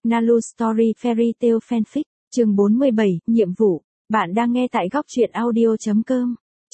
Nalu Story Fairy Tale Fanfic, chương 47, nhiệm vụ. Bạn đang nghe tại góc truyện audio.com.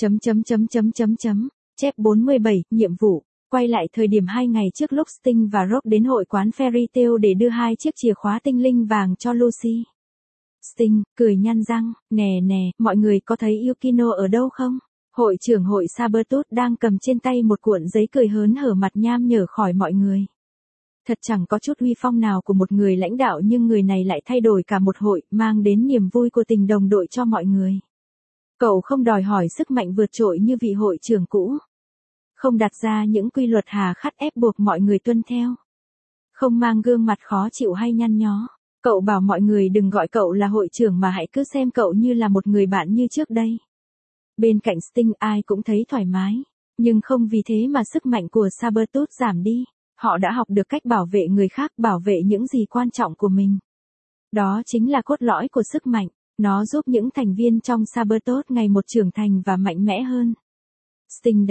Chép 47, nhiệm vụ. Quay lại thời điểm 2 ngày trước lúc Sting và Rob đến hội quán Fairy Tale để đưa 2 chiếc chìa khóa tinh linh vàng cho Lucy. Sting, cười nhăn răng, nè, mọi người có thấy Yukino ở đâu không? Hội trưởng hội Sabertooth đang cầm trên tay một cuộn giấy cười hớn hở mặt nham nhở khỏi mọi người. Thật chẳng có chút uy phong nào của một người lãnh đạo nhưng người này lại thay đổi cả một hội, mang đến niềm vui của tình đồng đội cho mọi người. Cậu không đòi hỏi sức mạnh vượt trội như vị hội trưởng cũ. Không đặt ra những quy luật hà khắc ép buộc mọi người tuân theo. Không mang gương mặt khó chịu hay nhăn nhó. Cậu bảo mọi người đừng gọi cậu là hội trưởng mà hãy cứ xem cậu như là một người bạn như trước đây. Bên cạnh Sting ai cũng thấy thoải mái. Nhưng không vì thế mà sức mạnh của Sabertooth giảm đi. Họ đã học được cách bảo vệ người khác, bảo vệ những gì quan trọng của mình. Đó chính là cốt lõi của sức mạnh. Nó giúp những thành viên trong Sabertooth ngày một trưởng thành và mạnh mẽ hơn. Sting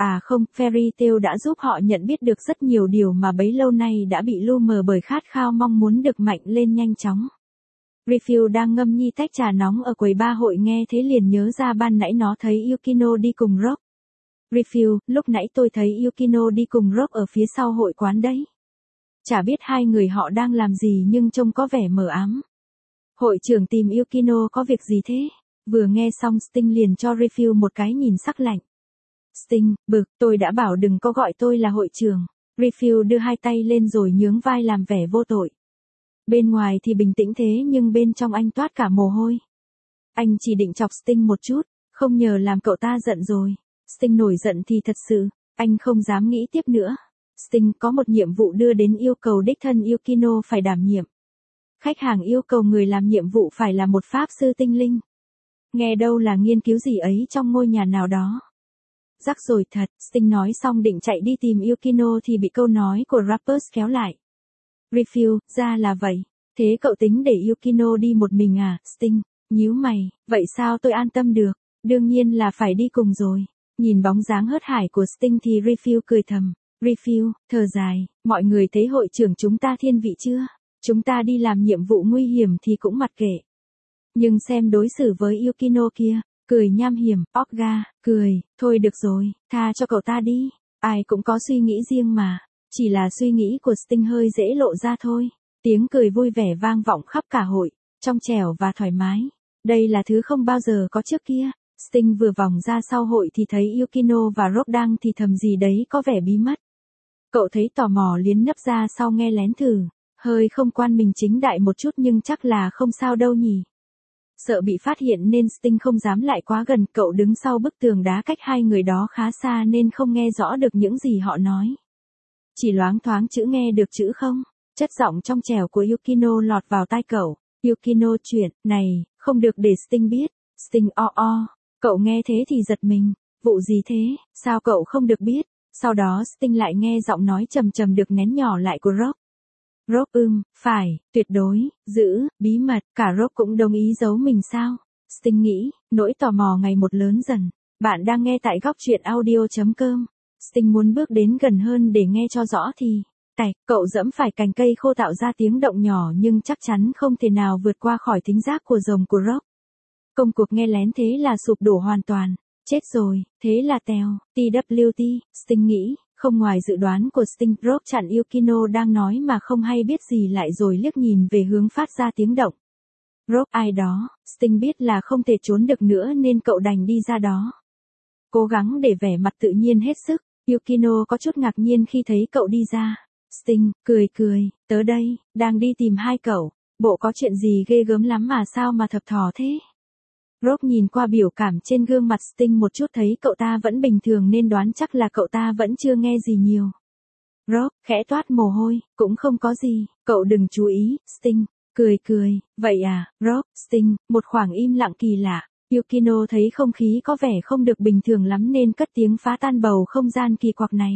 Fairy Tale đã giúp họ nhận biết được rất nhiều điều mà bấy lâu nay đã bị lu mờ bởi khát khao mong muốn được mạnh lên nhanh chóng. Refill đang ngâm nhi tách trà nóng ở quầy ba hội nghe thế liền nhớ ra ban nãy nó thấy Yukino đi cùng Rob. Refill, lúc nãy tôi thấy Yukino đi cùng Rob ở phía sau hội quán đấy. Chả biết hai người họ đang làm gì nhưng trông có vẻ mờ ám. Hội trưởng tìm Yukino có việc gì thế? Vừa nghe xong Sting liền cho Refill một cái nhìn sắc lạnh. Sting, bực, tôi đã bảo đừng có gọi tôi là hội trưởng. Refill đưa hai tay lên rồi nhướng vai làm vẻ vô tội. Bên ngoài thì bình tĩnh thế nhưng bên trong anh toát cả mồ hôi. Anh chỉ định chọc Sting một chút, không nhờ làm cậu ta giận rồi. Sting nổi giận thì thật sự, anh không dám nghĩ tiếp nữa. Sting có một nhiệm vụ đưa đến yêu cầu đích thân Yukino phải đảm nhiệm. Khách hàng yêu cầu người làm nhiệm vụ phải là một pháp sư tinh linh. Nghe đâu là nghiên cứu gì ấy trong ngôi nhà nào đó. Rắc rồi thật, Sting nói xong định chạy đi tìm Yukino thì bị câu nói của Rappers kéo lại. Refill, ra là vậy. Thế cậu tính để Yukino đi một mình à? Sting, nhíu mày, vậy sao tôi an tâm được? Đương nhiên là phải đi cùng rồi. Nhìn bóng dáng hớt hải của Sting thì Refill cười thầm. Refill, thở dài, mọi người thấy hội trưởng chúng ta thiên vị chưa? Chúng ta đi làm nhiệm vụ nguy hiểm thì cũng mặc kệ. Nhưng xem đối xử với Yukino kia, cười nham hiểm, Olga, cười, thôi được rồi, tha cho cậu ta đi. Ai cũng có suy nghĩ riêng mà. Chỉ là suy nghĩ của Sting hơi dễ lộ ra thôi. Tiếng cười vui vẻ vang vọng khắp cả hội, trong trẻo và thoải mái. Đây là thứ không bao giờ có trước kia. Sting vừa vòng ra sau hội thì thấy Yukino và Rob đang thì thầm gì đấy có vẻ bí mật. Cậu thấy tò mò liến nấp ra sau nghe lén thử. Hơi không quan mình chính đại một chút nhưng chắc là không sao đâu nhỉ. Sợ bị phát hiện nên Sting không dám lại quá gần. Cậu đứng sau bức tường đá cách hai người đó khá xa nên không nghe rõ được những gì họ nói. Chỉ loáng thoáng chữ nghe được chữ không. Chất giọng trong trẻo của Yukino lọt vào tai cậu. Yukino chuyện, này, không được để Sting biết. Sting Cậu nghe thế thì giật mình. Vụ gì thế, sao cậu không được biết? Sau đó Sting lại nghe giọng nói trầm trầm được nén nhỏ lại của Rob. Rob phải, tuyệt đối, giữ, bí mật, cả Rob cũng đồng ý giấu mình sao? Sting nghĩ, nỗi tò mò ngày một lớn dần. Bạn đang nghe tại góc truyện audio.com. Sting muốn bước đến gần hơn để nghe cho rõ thì, cậu dẫm phải cành cây khô tạo ra tiếng động nhỏ nhưng chắc chắn không thể nào vượt qua khỏi thính giác của rồng của Rob. Công cuộc nghe lén thế là sụp đổ hoàn toàn. Chết rồi, thế là tèo, TWT, Sting nghĩ, không ngoài dự đoán của Sting, Rob chặn Yukino đang nói mà không hay biết gì lại rồi liếc nhìn về hướng phát ra tiếng động. Rob ai đó, Sting biết là không thể trốn được nữa nên cậu đành đi ra đó. Cố gắng để vẻ mặt tự nhiên hết sức, Yukino có chút ngạc nhiên khi thấy cậu đi ra. Sting, cười, tớ đây, đang đi tìm hai cậu, bộ có chuyện gì ghê gớm lắm mà sao mà thập thò thế? Rob nhìn qua biểu cảm trên gương mặt Sting một chút thấy cậu ta vẫn bình thường nên đoán chắc là cậu ta vẫn chưa nghe gì nhiều. Rob, khẽ toát mồ hôi, cũng không có gì, cậu đừng chú ý, Sting, cười, vậy à, Rob, Sting, một khoảng im lặng kỳ lạ. Yukino thấy không khí có vẻ không được bình thường lắm nên cất tiếng phá tan bầu không gian kỳ quặc này.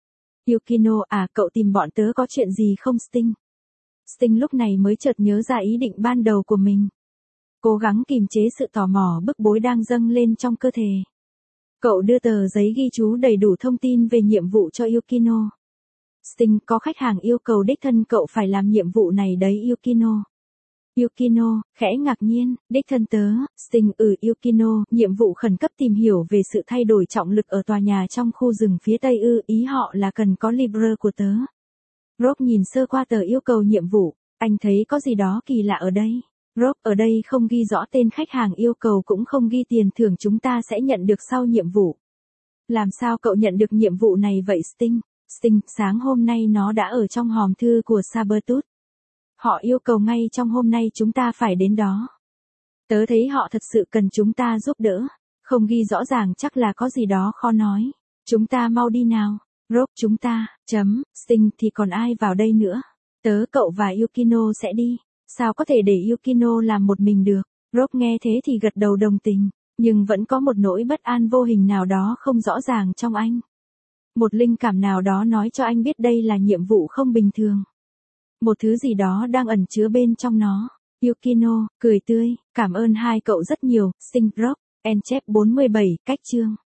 Yukino cậu tìm bọn tớ có chuyện gì không Sting? Sting lúc này mới chợt nhớ ra ý định ban đầu của mình. Cố gắng kìm chế sự tò mò bức bối đang dâng lên trong cơ thể. Cậu đưa tờ giấy ghi chú đầy đủ thông tin về nhiệm vụ cho Yukino. Sting, có khách hàng yêu cầu đích thân cậu phải làm nhiệm vụ này đấy Yukino. Yukino, khẽ ngạc nhiên, đích thân tớ, Sting, Yukino, nhiệm vụ khẩn cấp tìm hiểu về sự thay đổi trọng lực ở tòa nhà trong khu rừng phía tây ý họ là cần có Libre của tớ. Rob nhìn sơ qua tờ yêu cầu nhiệm vụ, anh thấy có gì đó kỳ lạ ở đây. Rob, ở đây không ghi rõ tên khách hàng yêu cầu cũng không ghi tiền thưởng chúng ta sẽ nhận được sau nhiệm vụ. Làm sao cậu nhận được nhiệm vụ này vậy Sting? Sting, sáng hôm nay nó đã ở trong hòm thư của Sabretooth. Họ yêu cầu ngay trong hôm nay chúng ta phải đến đó. Tớ thấy họ thật sự cần chúng ta giúp đỡ. Không ghi rõ ràng chắc là có gì đó khó nói. Chúng ta mau đi nào. Rob, chúng ta, Sting, thì còn ai vào đây nữa? Tớ, cậu và Yukino sẽ đi. Sao có thể để Yukino làm một mình được? Rob nghe thế thì gật đầu đồng tình, nhưng vẫn có một nỗi bất an vô hình nào đó không rõ ràng trong anh. Một linh cảm nào đó nói cho anh biết đây là nhiệm vụ không bình thường. Một thứ gì đó đang ẩn chứa bên trong nó. Yukino, cười tươi, cảm ơn hai cậu rất nhiều, Sting, Rob, End chapter 47, cách chương.